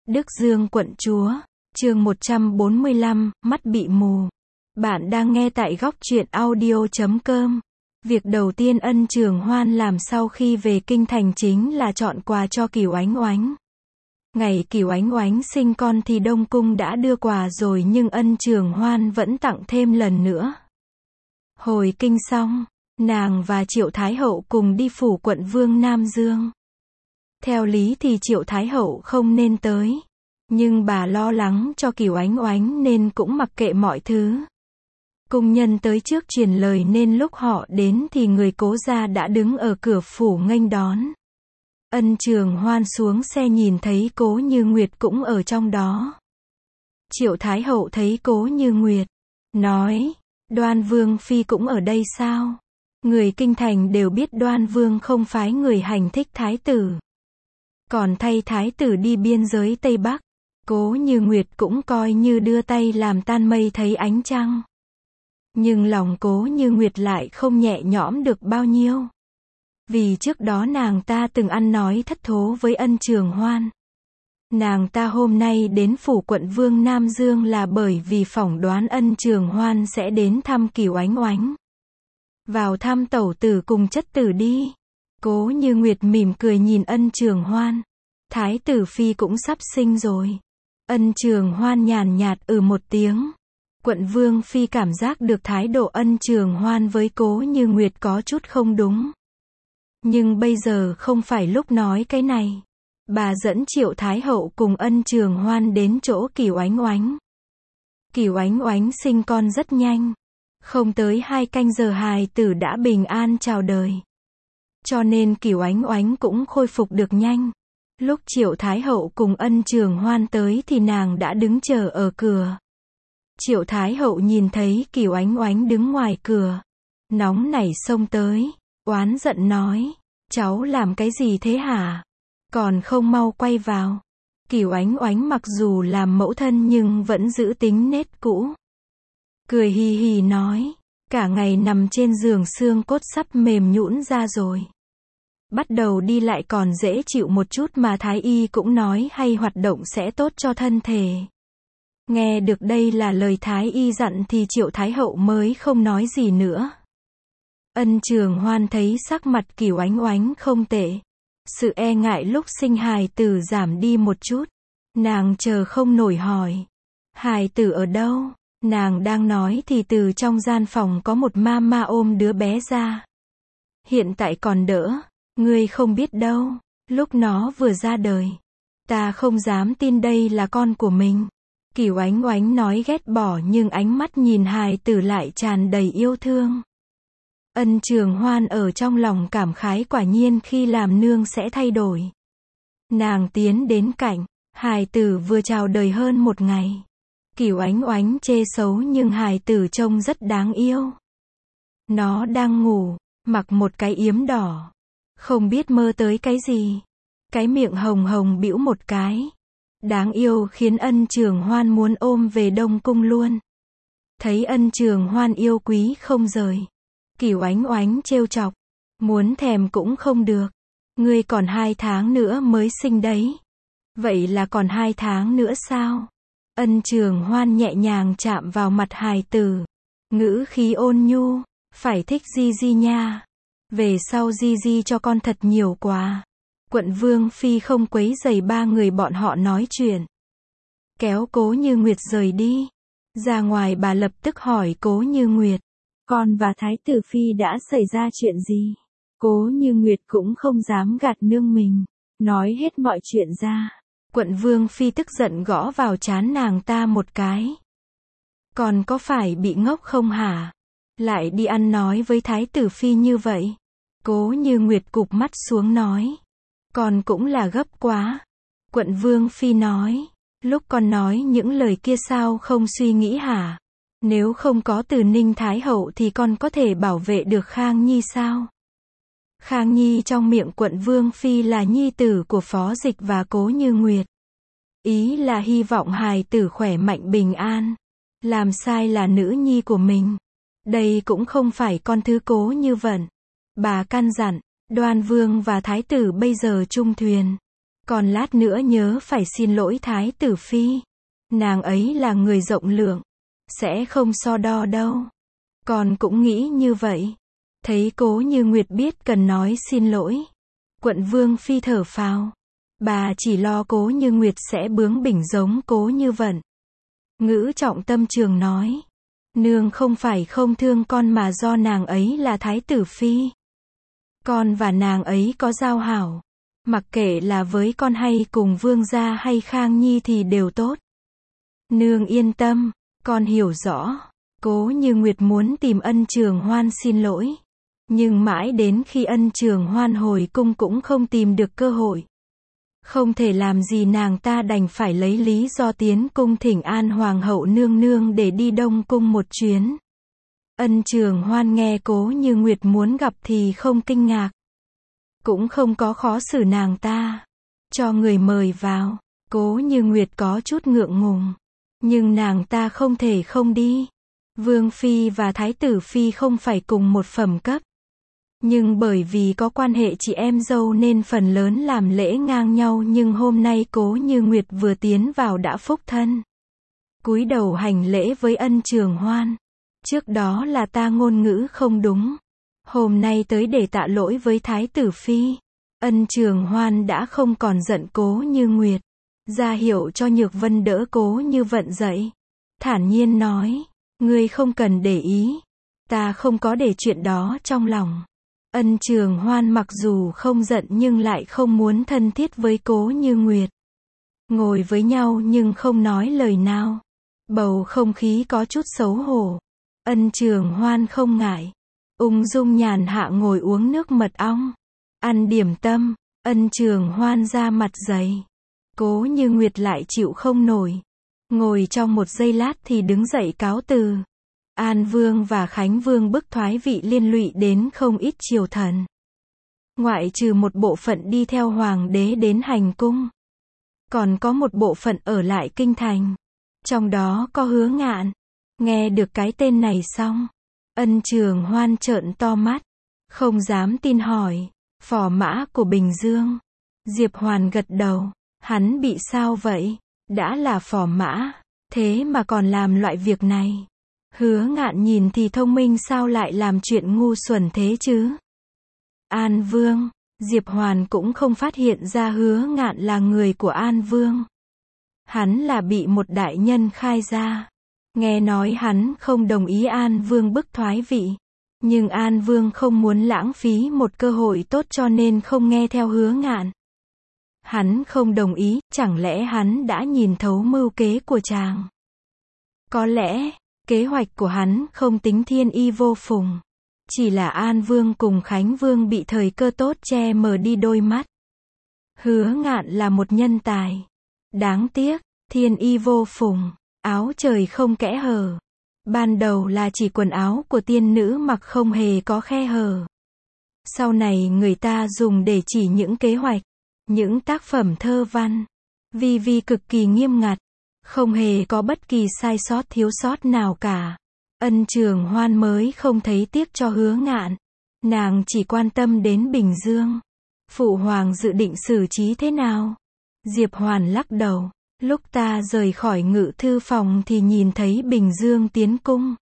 Đức Dương quận chúa, chương 145, mắt bị mù. Bạn đang nghe tại góc truyện audio.com. Việc đầu tiên Ân Trường Hoan làm sau khi về kinh thành chính là chọn quà cho Kiều Oánh Oánh. Ngày Kiều Oánh Oánh sinh con thì Đông Cung đã đưa quà rồi nhưng Ân Trường Hoan vẫn tặng thêm lần nữa. Hồi kinh xong, nàng và Triệu Thái Hậu cùng đi phủ quận Vương Nam Dương. Theo lý thì Triệu Thái Hậu không nên tới, nhưng bà lo lắng cho Kiều Oánh Oánh nên cũng mặc kệ mọi thứ. Cung nhân tới trước truyền lời nên lúc họ đến thì người Cố gia đã đứng ở cửa phủ nghênh đón. Ân Trường Hoan xuống xe nhìn thấy Cố Như Nguyệt cũng ở trong đó. Triệu Thái Hậu thấy Cố Như Nguyệt, nói, Đoan Vương Phi cũng ở đây sao? Người kinh thành đều biết Đoan Vương không phái người hành thích Thái tử, còn thay Thái tử đi biên giới Tây Bắc. Cố Như Nguyệt cũng coi như đưa tay làm tan mây thấy ánh trăng. Nhưng lòng Cố Như Nguyệt lại không nhẹ nhõm được bao nhiêu. Vì trước đó nàng ta từng ăn nói thất thố với Ân Trường Hoan. Nàng ta hôm nay đến phủ quận Vương Nam Dương là bởi vì phỏng đoán Ân Trường Hoan sẽ đến thăm Kiều Oánh Oánh. Vào thăm tẩu tử cùng chất tử đi. Cố Như Nguyệt mỉm cười nhìn Ân Trường Hoan. Thái tử Phi cũng sắp sinh rồi. Ân Trường Hoan nhàn nhạt một tiếng. Quận Vương Phi cảm giác được thái độ Ân Trường Hoan với Cố Như Nguyệt có chút không đúng. Nhưng bây giờ không phải lúc nói cái này. Bà dẫn Triệu Thái Hậu cùng Ân Trường Hoan đến chỗ Kiều Oánh Oánh. Kiều Oánh Oánh sinh con rất nhanh. Không tới 2 canh giờ hài tử đã bình an chào đời. Cho nên Kiều Oánh Oánh cũng khôi phục được nhanh. Lúc Triệu Thái Hậu cùng Ân Trường Hoan tới thì nàng đã đứng chờ ở cửa. Triệu Thái Hậu nhìn thấy Kiều Oánh Oánh đứng ngoài cửa, nóng nảy xông tới, oán giận nói, cháu làm cái gì thế hả? Còn không mau quay vào. Kiều Oánh Oánh mặc dù làm mẫu thân nhưng vẫn giữ tính nết cũ. Cười hì hì nói, cả ngày nằm trên giường xương cốt sắp mềm nhũn ra rồi. Bắt đầu đi lại còn dễ chịu một chút mà Thái y cũng nói hay hoạt động sẽ tốt cho thân thể. Nghe được đây là lời Thái y dặn thì Triệu Thái Hậu mới không nói gì nữa. Ân Trường Hoan thấy sắc mặt Kiều Oánh Oánh không tệ. Sự e ngại lúc sinh hài tử giảm đi một chút. Nàng chờ không nổi hỏi. Hài tử ở đâu? Nàng đang nói thì từ trong gian phòng có một mama ôm đứa bé ra. Hiện tại còn đỡ. Ngươi không biết đâu. Lúc nó vừa ra đời, ta không dám tin đây là con của mình. Kiều Oánh Oánh nói ghét bỏ nhưng ánh mắt nhìn hài tử lại tràn đầy yêu thương. Ân Trường Hoan ở trong lòng cảm khái quả nhiên khi làm nương sẽ thay đổi. Nàng tiến đến cạnh, hài tử vừa chào đời hơn 1 ngày. Kiều Oánh Oánh chê xấu nhưng hài tử trông rất đáng yêu. Nó đang ngủ, mặc một cái yếm đỏ. Không biết mơ tới cái gì. Cái miệng hồng hồng bĩu một cái. Đáng yêu khiến Ân Trường Hoan muốn ôm về Đông Cung luôn. Thấy Ân Trường Hoan yêu quý không rời. Kiều Oánh Oánh trêu chọc. Muốn thèm cũng không được. Ngươi còn 2 tháng nữa mới sinh đấy. Vậy là còn 2 tháng nữa sao? Ân Trường Hoan nhẹ nhàng chạm vào mặt hài tử. Ngữ khí ôn nhu. Phải thích Di Di nha. Về sau Di Di cho con thật nhiều quà. Quận Vương Phi không quấy rầy 3 người bọn họ nói chuyện. Kéo Cố Như Nguyệt rời đi. Ra ngoài bà lập tức hỏi Cố Như Nguyệt. Con và Thái tử Phi đã xảy ra chuyện gì? Cố Như Nguyệt cũng không dám gạt nương mình. Nói hết mọi chuyện ra. Quận Vương Phi tức giận gõ vào trán nàng ta một cái. Con có phải bị ngốc không hả? Lại đi ăn nói với Thái tử Phi như vậy. Cố Như Nguyệt cụp mắt xuống nói. Con cũng là gấp quá. Quận Vương Phi nói. Lúc con nói những lời kia sao không suy nghĩ hả? Nếu không có Từ Ninh Thái Hậu thì con có thể bảo vệ được Khang Nhi sao? Khang Nhi trong miệng Quận Vương Phi là nhi tử của Phó Dịch và Cố Như Nguyệt. Ý là hy vọng hài tử khỏe mạnh bình an. Làm sai là nữ nhi của mình. Đây cũng không phải con thứ Cố Như Vận. Bà căn dặn, Đoan Vương và Thái tử bây giờ chung thuyền. Còn lát nữa nhớ phải xin lỗi Thái tử Phi. Nàng ấy là người rộng lượng, sẽ không so đo đâu. Con cũng nghĩ như vậy. Thấy Cố Như Nguyệt biết cần nói xin lỗi, Quận Vương Phi thở phào. Bà chỉ lo Cố Như Nguyệt sẽ bướng bỉnh giống Cố Như Vận. Ngữ trọng tâm trường nói, nương không phải không thương con mà do nàng ấy là Thái tử Phi. Con và nàng ấy có giao hảo, mặc kệ là với con hay cùng Vương gia hay Khang Nhi thì đều tốt. Nương yên tâm, con hiểu rõ. Cố Như Nguyệt muốn tìm Ân Trường Hoan xin lỗi, nhưng mãi đến khi Ân Trường Hoan hồi cung cũng không tìm được cơ hội. Không thể làm gì, nàng ta đành phải lấy lý do tiến cung thỉnh an Hoàng hậu nương nương để đi Đông Cung một chuyến. Ân Trường Hoan nghe Cố Như Nguyệt muốn gặp thì không kinh ngạc, cũng không có khó xử nàng ta, cho người mời vào. Cố Như Nguyệt có chút ngượng ngùng, nhưng nàng ta không thể không đi. Vương Phi và Thái tử Phi không phải cùng một phẩm cấp, nhưng bởi vì có quan hệ chị em dâu nên phần lớn làm lễ ngang nhau, nhưng hôm nay Cố Như Nguyệt vừa tiến vào đã phúc thân, cúi đầu hành lễ với Ân Trường Hoan. Trước đó là ta ngôn ngữ không đúng, hôm nay tới để tạ lỗi với Thái tử Phi. Ân Trường Hoan đã không còn giận Cố Như Nguyệt, ra hiệu cho Nhược Vân đỡ Cố Như Vận dậy, thản nhiên nói, ngươi không cần để ý, ta không có để chuyện đó trong lòng. Ân Trường Hoan mặc dù không giận nhưng lại không muốn thân thiết với Cố Như Nguyệt. Ngồi với nhau nhưng không nói lời nào. Bầu không khí có chút xấu hổ. Ân Trường Hoan không ngại, ung dung nhàn hạ ngồi uống nước mật ong, ăn điểm tâm. Ân Trường Hoan ra mặt dày, Cố Như Nguyệt lại chịu không nổi, ngồi trong một giây lát thì đứng dậy cáo từ. An Vương và Khánh Vương bức thoái vị liên lụy đến không ít triều thần, ngoại trừ một bộ phận đi theo Hoàng đế đến hành cung, còn có một bộ phận ở lại kinh thành, trong đó có Hứa Ngạn. Nghe được cái tên này xong, Ân Trường Hoan trợn to mắt, không dám tin hỏi, phò mã của Bình Dương. Diệp Hoàn gật đầu, hắn bị sao vậy? Đã là phò mã, thế mà còn làm loại việc này. Hứa Ngạn nhìn thì thông minh, sao lại làm chuyện ngu xuẩn thế chứ? An Vương, Diệp Hoàn cũng không phát hiện ra Hứa Ngạn là người của An Vương. Hắn là bị một đại nhân khai ra. Nghe nói hắn không đồng ý An Vương bức thoái vị, nhưng An Vương không muốn lãng phí một cơ hội tốt cho nên không nghe theo Hứa Ngạn. Hắn không đồng ý, chẳng lẽ hắn đã nhìn thấu mưu kế của chàng? Có lẽ, kế hoạch của hắn không tính thiên y vô phùng, chỉ là An Vương cùng Khánh Vương bị thời cơ tốt che mờ đi đôi mắt. Hứa Ngạn là một nhân tài. Đáng tiếc, thiên y vô phùng, áo trời không kẽ hở. Ban đầu là chỉ quần áo của tiên nữ mặc không hề có khe hở. Sau này người ta dùng để chỉ những kế hoạch, những tác phẩm thơ văn. Vi cực kỳ nghiêm ngặt, không hề có bất kỳ sai sót thiếu sót nào cả. Ân Trường Hoan mới không thấy tiếc cho Hứa Ngạn. Nàng chỉ quan tâm đến Bình Dương. Phụ hoàng dự định xử trí thế nào? Diệp Hoàn lắc đầu. Lúc ta rời khỏi ngự thư phòng thì nhìn thấy Bình Dương tiến cung.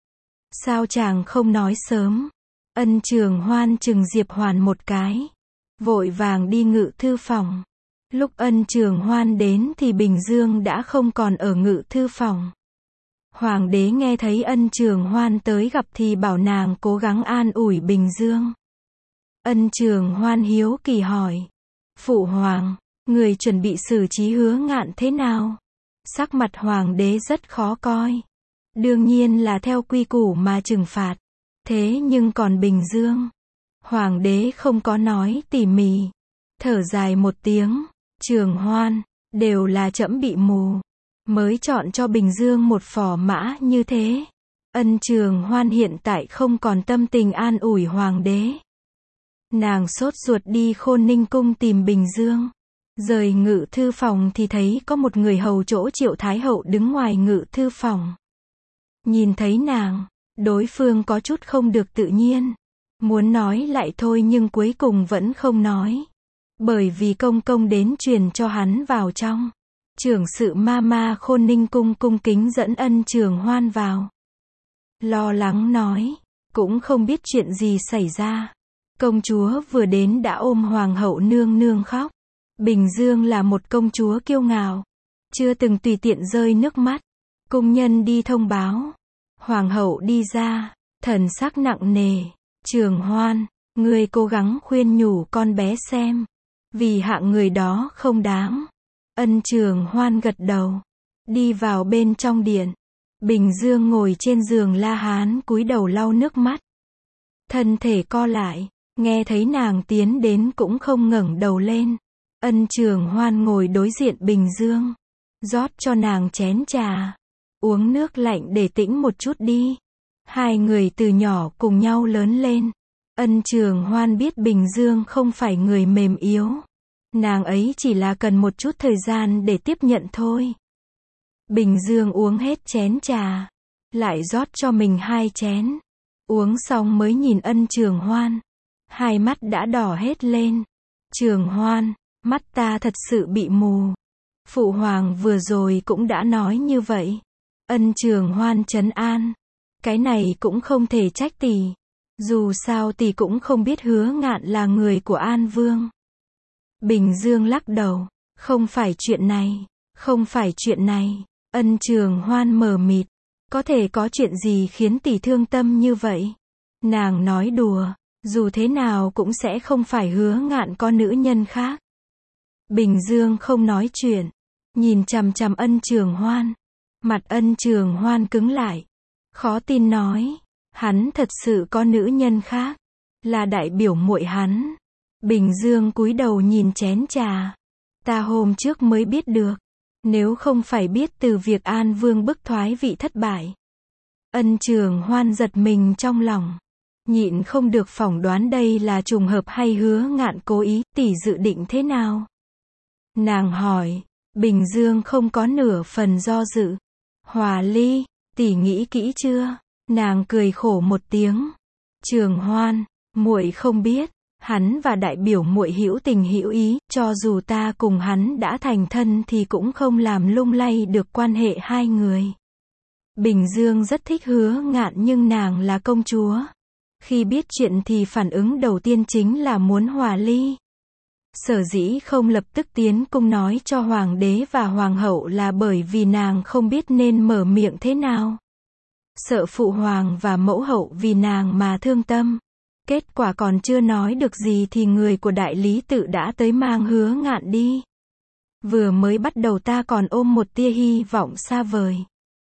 Sao chàng không nói sớm? Ân Trường Hoan chừng Diệp Hoàn một cái, vội vàng đi ngự thư phòng. Lúc Ân Trường Hoan đến thì Bình Dương đã không còn ở ngự thư phòng. Hoàng đế nghe thấy Ân Trường Hoan tới gặp thì bảo nàng cố gắng an ủi Bình Dương. Ân Trường Hoan hiếu kỳ hỏi, phụ hoàng, người chuẩn bị xử trí Hứa Ngạn thế nào? Sắc mặt hoàng đế rất khó coi. Đương nhiên là theo quy củ mà trừng phạt. Thế nhưng còn Bình Dương, hoàng đế không có nói tỉ mỉ. Thở dài một tiếng, Trường Hoan, đều là trẫm bị mù, mới chọn cho Bình Dương một phò mã như thế. Ân Trường Hoan hiện tại không còn tâm tình an ủi hoàng đế. Nàng sốt ruột đi Khôn Ninh cung tìm Bình Dương. Rời ngự thư phòng thì thấy có một người hầu chỗ Triệu Thái Hậu đứng ngoài ngự thư phòng. Nhìn thấy nàng, đối phương có chút không được tự nhiên. Muốn nói lại thôi nhưng cuối cùng vẫn không nói. bởi vì công công đến truyền cho hắn vào trong. Trưởng sự Ma Khôn Ninh cung cung kính dẫn Ân Trường Hoan vào. Lo lắng nói, cũng không biết chuyện gì xảy ra. Công chúa vừa đến đã ôm hoàng hậu nương nương khóc. Bình Dương là một công chúa kiêu ngạo, chưa từng tùy tiện rơi nước mắt. Cung nhân đi thông báo. Hoàng hậu đi ra, thần sắc nặng nề. Trường Hoan, ngươi cố gắng khuyên nhủ con bé xem. Vì hạng người đó không đáng. Ân Trường Hoan gật đầu. Đi vào bên trong điện. Bình Dương ngồi trên giường La Hán cúi đầu lau nước mắt. Thân thể co lại, nghe thấy nàng tiến đến cũng không ngẩng đầu lên. Ân Trường Hoan ngồi đối diện Bình Dương. Rót cho nàng chén trà. Uống nước lạnh để tĩnh một chút đi. Hai người từ nhỏ cùng nhau lớn lên. Ân Trường Hoan biết Bình Dương không phải người mềm yếu. Nàng ấy chỉ là cần một chút thời gian để tiếp nhận thôi. Bình Dương uống hết chén trà. Lại rót cho mình 2 chén. Uống xong mới nhìn Ân Trường Hoan. Hai mắt đã đỏ hết lên. Trường Hoan, mắt ta thật sự bị mù. Phụ hoàng vừa rồi cũng đã nói như vậy. Ân Trường Hoan trấn an. Cái này cũng không thể trách tỷ. Dù sao tỷ cũng không biết Hứa Ngạn là người của An Vương. Bình Dương lắc đầu. Không phải chuyện này. Không phải chuyện này. Ân Trường Hoan mờ mịt. Có thể có chuyện gì khiến tỷ thương tâm như vậy? Nàng nói đùa. Dù thế nào cũng sẽ không phải Hứa Ngạn có nữ nhân khác. Bình Dương không nói chuyện. Nhìn chằm chằm Ân Trường Hoan. Mặt Ân Trường Hoan cứng lại. Khó tin nói. Hắn thật sự có nữ nhân khác. Là đại biểu muội hắn. Bình Dương cúi đầu nhìn chén trà. Ta hôm trước mới biết được. Nếu không phải biết từ việc An Vương bức thoái vị thất bại. Ân Trường Hoan giật mình trong lòng. Nhịn không được phỏng đoán đây là trùng hợp hay Hứa Ngạn cố ý, tỷ dự định thế nào? Nàng hỏi. Bình Dương không có nửa phần do dự. Hòa ly, tỷ nghĩ kỹ chưa? Nàng cười khổ một tiếng. Trường Hoan, muội không biết, hắn và đại biểu muội hữu tình hữu ý, cho dù ta cùng hắn đã thành thân thì cũng không làm lung lay được quan hệ hai người. Bình Dương rất thích Hứa Ngạn nhưng nàng là công chúa. Khi biết chuyện thì phản ứng đầu tiên chính là muốn hòa ly. Sở dĩ không lập tức tiến cung nói cho hoàng đế và hoàng hậu là bởi vì nàng không biết nên mở miệng thế nào. Sợ phụ hoàng và mẫu hậu vì nàng mà thương tâm. Kết quả còn chưa nói được gì thì người của đại lý tự đã tới mang Hứa Ngạn đi. Vừa mới bắt đầu ta còn ôm một tia hy vọng xa vời.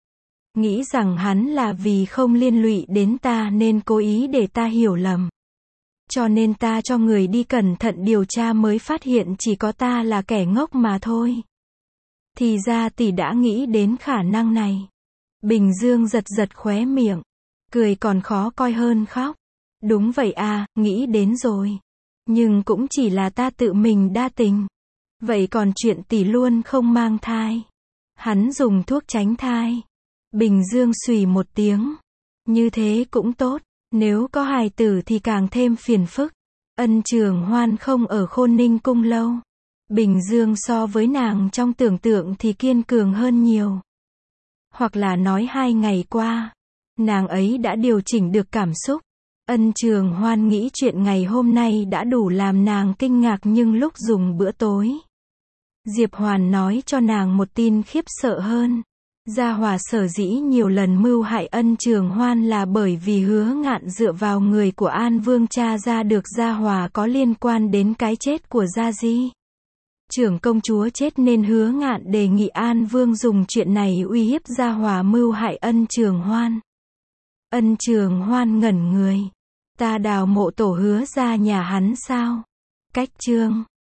Nghĩ rằng hắn là vì không liên lụy đến ta nên cố ý để ta hiểu lầm. Cho nên ta cho người đi cẩn thận điều tra mới phát hiện chỉ có ta là kẻ ngốc mà thôi. Thì ra tỷ đã nghĩ đến khả năng này. Bình Dương giật giật khóe miệng. Cười còn khó coi hơn khóc. Đúng vậy à, nghĩ đến rồi. Nhưng cũng chỉ là ta tự mình đa tình. Vậy còn chuyện tỷ luôn không mang thai. Hắn dùng thuốc tránh thai. Bình Dương xùy một tiếng. Như thế cũng tốt. Nếu có hài tử thì càng thêm phiền phức. Ân Trường Hoan không ở Khôn Ninh cung lâu. Bình Dương so với nàng trong tưởng tượng thì kiên cường hơn nhiều. Hoặc là nói 2 ngày qua, nàng ấy đã điều chỉnh được cảm xúc. Ân Trường Hoan nghĩ chuyện ngày hôm nay đã đủ làm nàng kinh ngạc nhưng lúc dùng bữa tối. Diệp Hoàn nói cho nàng một tin khiếp sợ hơn. Gia Hòa sở dĩ nhiều lần mưu hại Ân Trường Hoan là bởi vì Hứa Ngạn dựa vào người của An Vương tra ra được Gia Hòa có liên quan đến cái chết của Gia Di. Trưởng công chúa chết nên Hứa Ngạn đề nghị An Vương dùng chuyện này uy hiếp Gia Hòa mưu hại Ân Trường Hoan. Ân Trường Hoan ngẩn người. Ta đào mộ tổ Hứa ra nhà hắn sao? Cách chương